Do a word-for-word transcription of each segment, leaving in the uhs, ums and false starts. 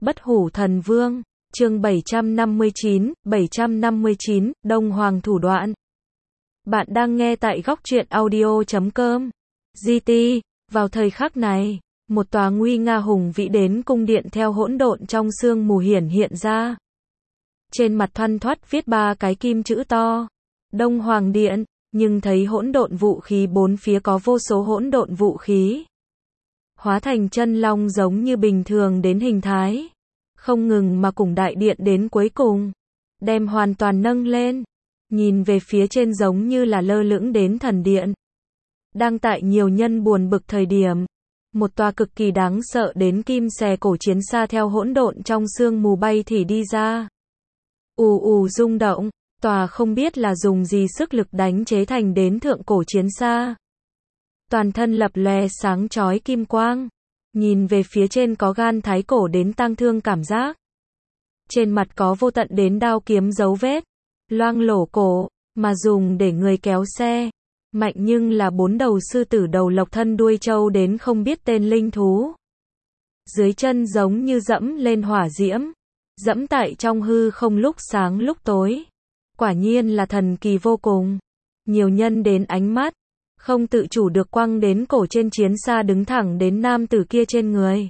Bất hủ thần vương, chương bảy trăm năm mươi chín, bảy trăm năm mươi chín, Đông Hoàng thủ đoạn. Bạn đang nghe tại góc truyện audio chấm com. giê tê, vào thời khắc này, một tòa nguy nga hùng vĩ đến cung điện theo hỗn độn trong sương mù hiển hiện ra. Trên mặt thoăn thoắt viết ba cái kim chữ to, Đông Hoàng điện, nhưng thấy hỗn độn vũ khí bốn phía có vô số hỗn độn vũ khí. Hóa thành chân long giống như bình thường đến hình thái. Không ngừng mà cùng đại điện đến cuối cùng. Đem hoàn toàn nâng lên. Nhìn về phía trên giống như là lơ lửng đến thần điện. Đang tại nhiều nhân buồn bực thời điểm. Một tòa cực kỳ đáng sợ đến kim xè cổ chiến xa theo hỗn độn trong sương mù bay thì đi ra. Ù ù rung động. Tòa không biết là dùng gì sức lực đánh chế thành đến thượng cổ chiến xa. Toàn thân lập lòe sáng chói kim quang. Nhìn về phía trên có gan thái cổ đến tang thương cảm giác. Trên mặt có vô tận đến đao kiếm dấu vết. Loang lổ cổ, mà dùng để người kéo xe. Mạnh nhưng là bốn đầu sư tử đầu lộc thân đuôi trâu đến không biết tên linh thú. Dưới chân giống như dẫm lên hỏa diễm. Dẫm tại trong hư không lúc sáng lúc tối. Quả nhiên là thần kỳ vô cùng. Nhiều nhân đến ánh mắt. Không tự chủ được quăng đến cổ trên chiến xa đứng thẳng đến nam tử kia trên người.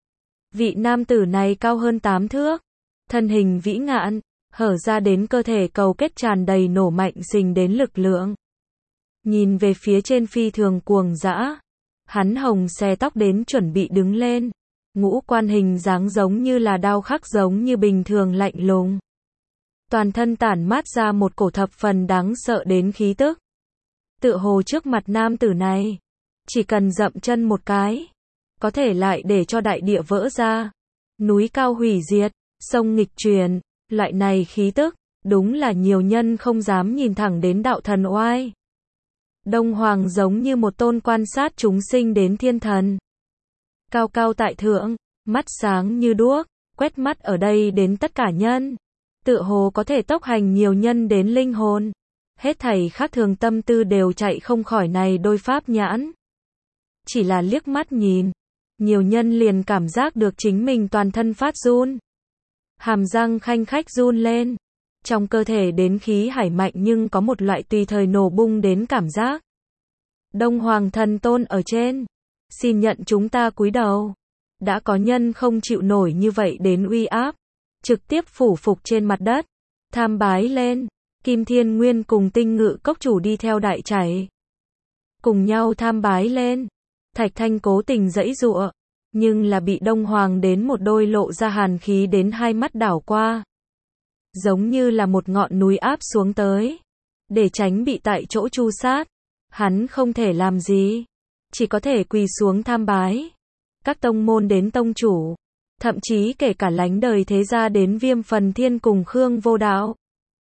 Vị nam tử này cao hơn tám thước. Thân hình vĩ ngạn, hở ra đến cơ thể cầu kết tràn đầy nổ mạnh xình đến lực lượng. Nhìn về phía trên phi thường cuồng dã. Hắn hồng xè tóc đến chuẩn bị đứng lên. Ngũ quan hình dáng giống như là đao khắc giống như bình thường lạnh lùng. Toàn thân tản mát ra một cổ thập phần đáng sợ đến khí tức. Tựa hồ trước mặt nam tử này, chỉ cần dậm chân một cái, có thể lại để cho đại địa vỡ ra, núi cao hủy diệt, sông nghịch truyền, loại này khí tức, đúng là nhiều nhân không dám nhìn thẳng đến đạo thần oai. Đông Hoàng giống như một tôn quan sát chúng sinh đến thiên thần. Cao cao tại thượng, mắt sáng như đuốc, quét mắt ở đây đến tất cả nhân. Tựa hồ có thể tốc hành nhiều nhân đến linh hồn. Hết thảy khác thường tâm tư đều chạy không khỏi này đôi pháp nhãn. Chỉ là liếc mắt nhìn. Nhiều nhân liền cảm giác được chính mình toàn thân phát run. Hàm răng khanh khách run lên. Trong cơ thể đến khí hải mạnh nhưng có một loại tùy thời nổ bung đến cảm giác. Đông Hoàng thần tôn ở trên. Xin nhận chúng ta cúi đầu. Đã có nhân không chịu nổi như vậy đến uy áp. Trực tiếp phủ phục trên mặt đất. Tham bái lên. Kim Thiên Nguyên cùng Tinh Ngự Cốc chủ đi theo đại chảy. Cùng nhau tham bái lên. Thạch Thanh cố tình giãy giụa. Nhưng là bị Đông Hoàng đến một đôi lộ ra hàn khí đến hai mắt đảo qua. Giống như là một ngọn núi áp xuống tới. Để tránh bị tại chỗ tru sát. Hắn không thể làm gì. Chỉ có thể quỳ xuống tham bái. Các tông môn đến tông chủ. Thậm chí kể cả lánh đời thế gia đến Viêm Phần Thiên cùng Khương Vô Đạo.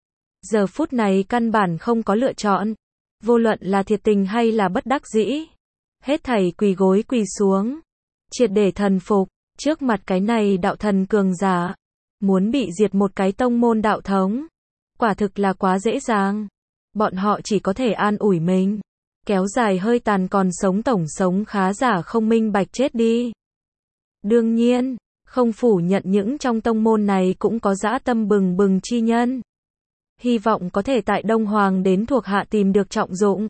Giờ phút này căn bản không có lựa chọn. Vô luận là thiệt tình hay là bất đắc dĩ. Hết thảy quỳ gối quỳ xuống. Triệt để thần phục. Trước mặt cái này đạo thần cường giả. Muốn bị diệt một cái tông môn đạo thống. Quả thực là quá dễ dàng. Bọn họ chỉ có thể an ủi mình. Kéo dài hơi tàn còn sống tổng sống khá giả không minh bạch chết đi. Đương nhiên, không phủ nhận những trong tông môn này cũng có dã tâm bừng bừng chi nhân. Hy vọng có thể tại Đông Hoàng đến thuộc hạ tìm được trọng dụng.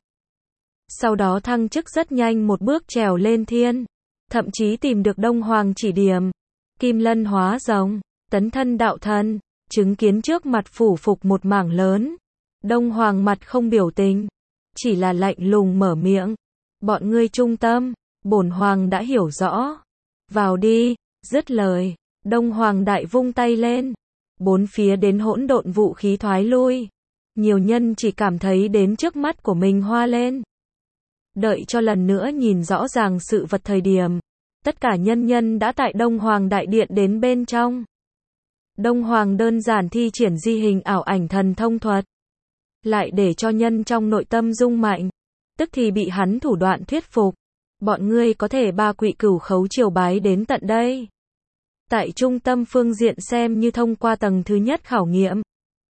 Sau đó thăng chức rất nhanh một bước trèo lên thiên. Thậm chí tìm được Đông Hoàng chỉ điểm. Kim lân hóa rồng, tấn thân đạo thần, chứng kiến trước mặt phủ phục một mảng lớn. Đông Hoàng mặt không biểu tình. Chỉ là lạnh lùng mở miệng. Bọn ngươi trung tâm, bổn Hoàng đã hiểu rõ. Vào đi, dứt lời. Đông Hoàng đại vung tay lên. Bốn phía đến hỗn độn vũ khí thoái lui. Nhiều nhân chỉ cảm thấy đến trước mắt của mình hoa lên. Đợi cho lần nữa nhìn rõ ràng sự vật thời điểm. Tất cả nhân nhân đã tại Đông Hoàng đại điện đến bên trong. Đông Hoàng đơn giản thi triển di hình ảo ảnh thần thông thuật. Lại để cho nhân trong nội tâm rung mạnh. Tức thì bị hắn thủ đoạn thuyết phục. Bọn ngươi có thể ba quỵ cửu khấu triều bái đến tận đây. Tại trung tâm phương diện xem như thông qua tầng thứ nhất khảo nghiệm.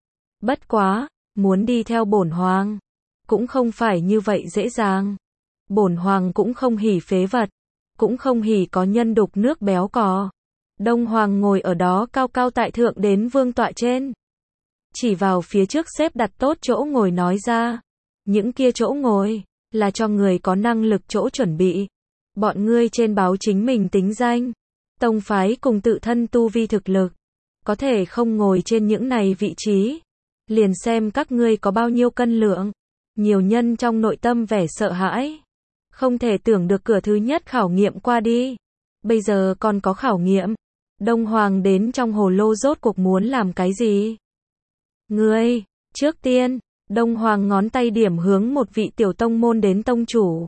Bất quá, muốn đi theo bổn Hoàng. Cũng không phải như vậy dễ dàng. Bổn Hoàng cũng không hỉ phế vật. Cũng không hỉ có nhân đục nước béo cò. Đông Hoàng ngồi ở đó cao cao tại thượng đến vương tọa trên. Chỉ vào phía trước xếp đặt tốt chỗ ngồi nói ra. Những kia chỗ ngồi, là cho người có năng lực chỗ chuẩn bị. Bọn ngươi trên báo chính mình tính danh, tông phái cùng tự thân tu vi thực lực. Có thể không ngồi trên những này vị trí. Liền xem các ngươi có bao nhiêu cân lượng. Nhiều nhân trong nội tâm vẻ sợ hãi. Không thể tưởng được cửa thứ nhất khảo nghiệm qua đi. Bây giờ còn có khảo nghiệm. Đông Hoàng đến trong hồ lô rốt cuộc muốn làm cái gì? Ngươi, trước tiên, Đông Hoàng ngón tay điểm hướng một vị tiểu tông môn đến tông chủ.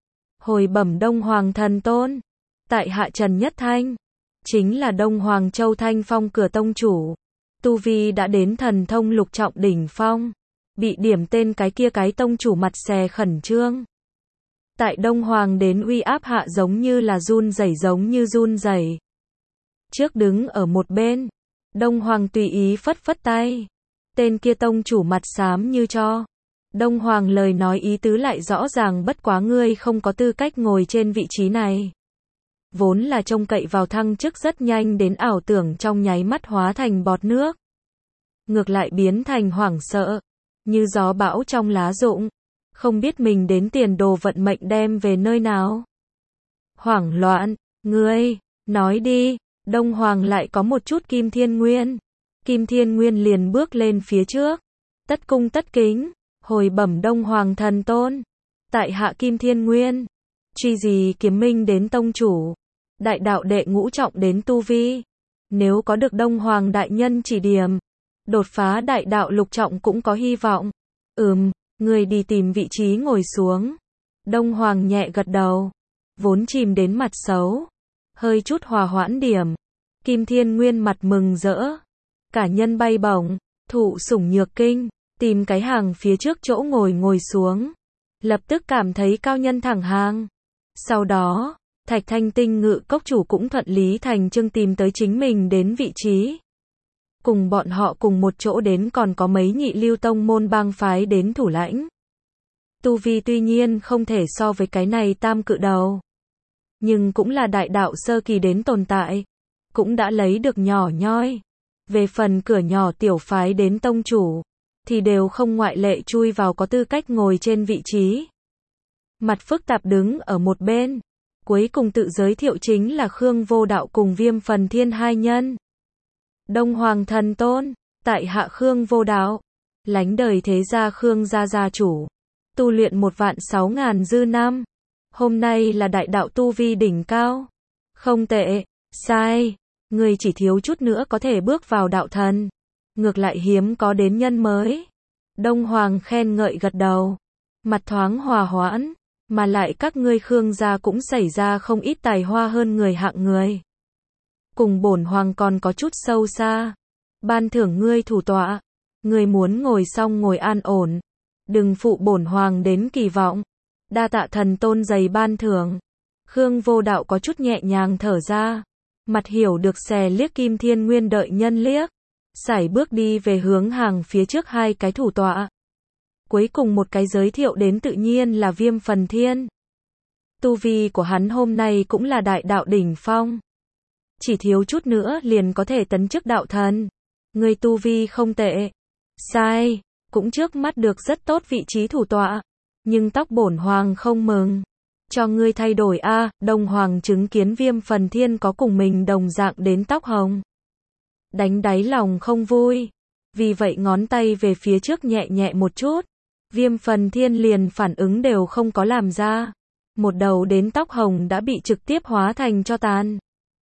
Hồi bẩm Đông Hoàng thần tôn. Tại hạ Trần Nhất Thanh. Chính là Đông Hoàng Châu Thanh Phong cửa tông chủ. Tu vi đã đến thần thông lục trọng đỉnh phong. Bị điểm tên cái kia cái tông chủ mặt xè khẩn trương. Tại Đông Hoàng đến uy áp hạ giống như là run rẩy giống như run rẩy. Trước đứng ở một bên, Đông Hoàng tùy ý phất phất tay. Tên kia tông chủ mặt xám như cho. Đông Hoàng lời nói ý tứ lại rõ ràng bất quá ngươi không có tư cách ngồi trên vị trí này. Vốn là trông cậy vào thăng chức rất nhanh đến ảo tưởng trong nháy mắt hóa thành bọt nước. Ngược lại biến thành hoảng sợ. Như gió bão trong lá rụng. Không biết mình đến tiền đồ vận mệnh đem về nơi nào. Hoảng loạn, ngươi, nói đi. Đông Hoàng lại có một chút Kim Thiên Nguyên. Kim Thiên Nguyên liền bước lên phía trước. Tất cung tất kính, hồi bẩm Đông Hoàng thần tôn. Tại hạ Kim Thiên Nguyên. Truy gì kiếm minh đến tông chủ. Đại đạo đệ ngũ trọng đến tu vi. Nếu có được Đông Hoàng đại nhân chỉ điểm. Đột phá đại đạo lục trọng cũng có hy vọng. Ừm, người đi tìm vị trí ngồi xuống. Đông Hoàng nhẹ gật đầu. Vốn chìm đến mặt xấu. Hơi chút hòa hoãn điểm. Kim Thiên Nguyên mặt mừng rỡ. Cả nhân bay bổng, thụ sủng nhược kinh, tìm cái hàng phía trước chỗ ngồi ngồi xuống. Lập tức cảm thấy cao nhân thẳng hàng. Sau đó, Thạch Thanh Tinh ngự cốc chủ cũng thuận lý thành chương tìm tới chính mình đến vị trí. Cùng bọn họ cùng một chỗ đến còn có mấy nhị lưu tông môn bang phái đến thủ lãnh. Tu vi tuy nhiên không thể so với cái này tam cự đầu. Nhưng cũng là đại đạo sơ kỳ đến tồn tại. Cũng đã lấy được nhỏ nhoi. Về phần cửa nhỏ tiểu phái đến tông chủ, thì đều không ngoại lệ chui vào có tư cách ngồi trên vị trí. Mặt phức tạp đứng ở một bên. Cuối cùng tự giới thiệu chính là Khương Vô Đạo cùng Viêm Phần Thiên hai nhân. Đông Hoàng thần tôn, tại hạ Khương Vô Đạo. Lánh đời thế gia Khương gia gia chủ. Tu luyện một vạn sáu ngàn dư năm. Hôm nay là đại đạo tu vi đỉnh cao. Không tệ, sai. Người chỉ thiếu chút nữa có thể bước vào đạo thần. Ngược lại hiếm có đến nhân mới. Đông Hoàng khen ngợi gật đầu. Mặt thoáng hòa hoãn. Mà lại các ngươi Khương gia cũng xảy ra không ít tài hoa hơn người hạng người. Cùng bổn hoàng còn có chút sâu xa. Ban thưởng ngươi thủ tọa. Ngươi muốn ngồi xong ngồi an ổn. Đừng phụ bổn hoàng đến kỳ vọng. Đa tạ thần tôn dày ban thưởng. Khương Vô Đạo có chút nhẹ nhàng thở ra. Mặt hiểu được xè liếc Kim Thiên Nguyên đợi nhân liếc. Sải bước đi về hướng hàng phía trước hai cái thủ tọa. Cuối cùng một cái giới thiệu đến tự nhiên là Viêm Phần Thiên. Tu vi của hắn hôm nay cũng là đại đạo đỉnh phong. Chỉ thiếu chút nữa liền có thể tấn chức đạo thần. Người tu vi không tệ. Sai, cũng trước mắt được rất tốt vị trí thủ tọa. Nhưng tóc bổn hoàng không mừng. Cho ngươi thay đổi a. À, Đông Hoàng chứng kiến Viêm Phần Thiên có cùng mình đồng dạng đến tóc hồng. Đánh đáy lòng không vui. Vì vậy ngón tay về phía trước nhẹ nhẹ một chút. Viêm Phần Thiên liền phản ứng đều không có làm ra. Một đầu đến tóc hồng đã bị trực tiếp hóa thành tro tàn.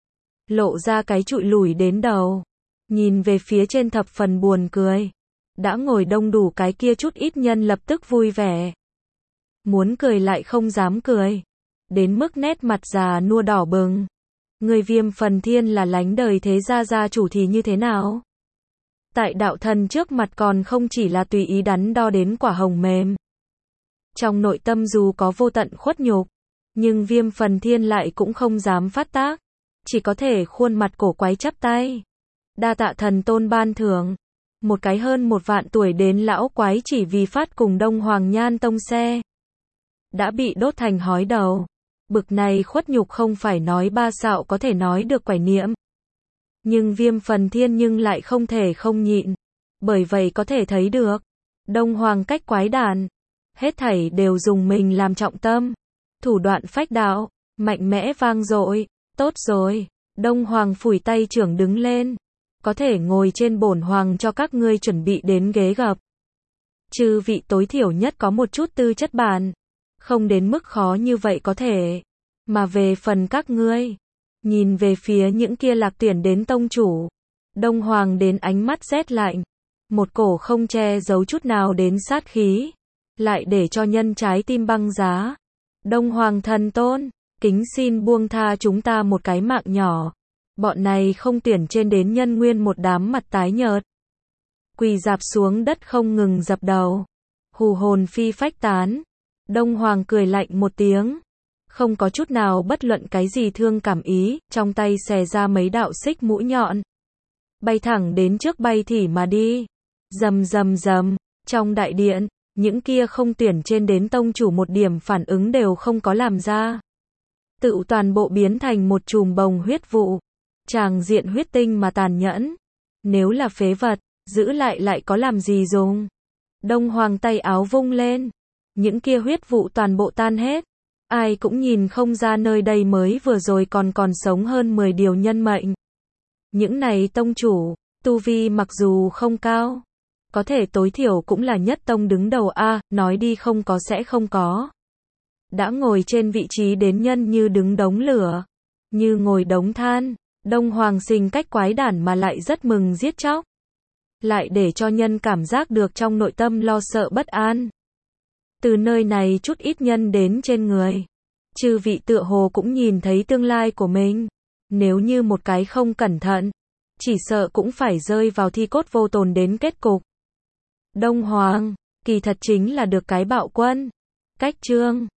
Lộ ra cái trụi lủi đến đầu. Nhìn về phía trên thập phần buồn cười. Đã ngồi đông đủ cái kia chút ít nhân lập tức vui vẻ. Muốn cười lại không dám cười. Đến mức nét mặt già nua đỏ bừng. Người Viêm Phần Thiên là lánh đời thế gia gia chủ thì như thế nào? Tại đạo thần trước mặt còn không chỉ là tùy ý đắn đo đến quả hồng mềm. Trong nội tâm dù có vô tận khuất nhục, nhưng Viêm Phần Thiên lại cũng không dám phát tác. Chỉ có thể khuôn mặt cổ quái chắp tay. Đa tạ thần tôn ban thưởng. Một cái hơn một vạn tuổi đến lão quái chỉ vì phát cùng Đông Hoàng Nhan tông xe. Đã bị đốt thành hói đầu. Bực này khuất nhục không phải nói ba xạo có thể nói được quải niệm. Nhưng Viêm Phần Thiên nhưng lại không thể không nhịn. Bởi vậy có thể thấy được, Đông Hoàng cách quái đản, hết thảy đều dùng mình làm trọng tâm. Thủ đoạn phách đạo, mạnh mẽ vang dội, tốt rồi. Đông Hoàng phủi tay trưởng đứng lên. Có thể ngồi trên bổn hoàng cho các ngươi chuẩn bị đến ghế gập. Chư vị tối thiểu nhất có một chút tư chất bản. Không đến mức khó như vậy có thể. Mà về phần các ngươi, nhìn về phía những kia lạc tuyển đến tông chủ. Đông Hoàng đến ánh mắt rét lạnh. Một cổ không che giấu chút nào đến sát khí. Lại để cho nhân trái tim băng giá. Đông Hoàng thần tôn, kính xin buông tha chúng ta một cái mạng nhỏ. Bọn này không tuyển trên đến nhân nguyên một đám mặt tái nhợt. Quỳ dạp xuống đất không ngừng dập đầu. Hù hồn phi phách tán. Đông Hoàng cười lạnh một tiếng. Không có chút nào bất luận cái gì thương cảm ý, trong tay xè ra mấy đạo xích mũi nhọn. Bay thẳng đến trước bay thỉ mà đi. Rầm rầm rầm, trong đại điện, những kia không tuyển trên đến tông chủ một điểm phản ứng đều không có làm ra. Tự toàn bộ biến thành một chùm bồng huyết vụ. Tràng diện huyết tinh mà tàn nhẫn. Nếu là phế vật, giữ lại lại có làm gì dùng. Đông Hoàng tay áo vung lên. Những kia huyết vụ toàn bộ tan hết. Ai cũng nhìn không ra nơi đây mới vừa rồi còn còn sống hơn mười điều nhân mệnh. Những này tông chủ, tu vi mặc dù không cao, có thể tối thiểu cũng là nhất tông đứng đầu a, nói đi không có sẽ không có. Đã ngồi trên vị trí đến nhân như đứng đống lửa, như ngồi đống than. Đông Hoàng sinh cách quái đản mà lại rất mừng giết chóc. Lại để cho nhân cảm giác được trong nội tâm lo sợ bất an. Từ nơi này chút ít nhân đến trên người. Chư vị tựa hồ cũng nhìn thấy tương lai của mình. Nếu như một cái không cẩn thận, chỉ sợ cũng phải rơi vào thi cốt vô tồn đến kết cục. Đông Hoàng, kỳ thật chính là được cái bạo quân. Cách chương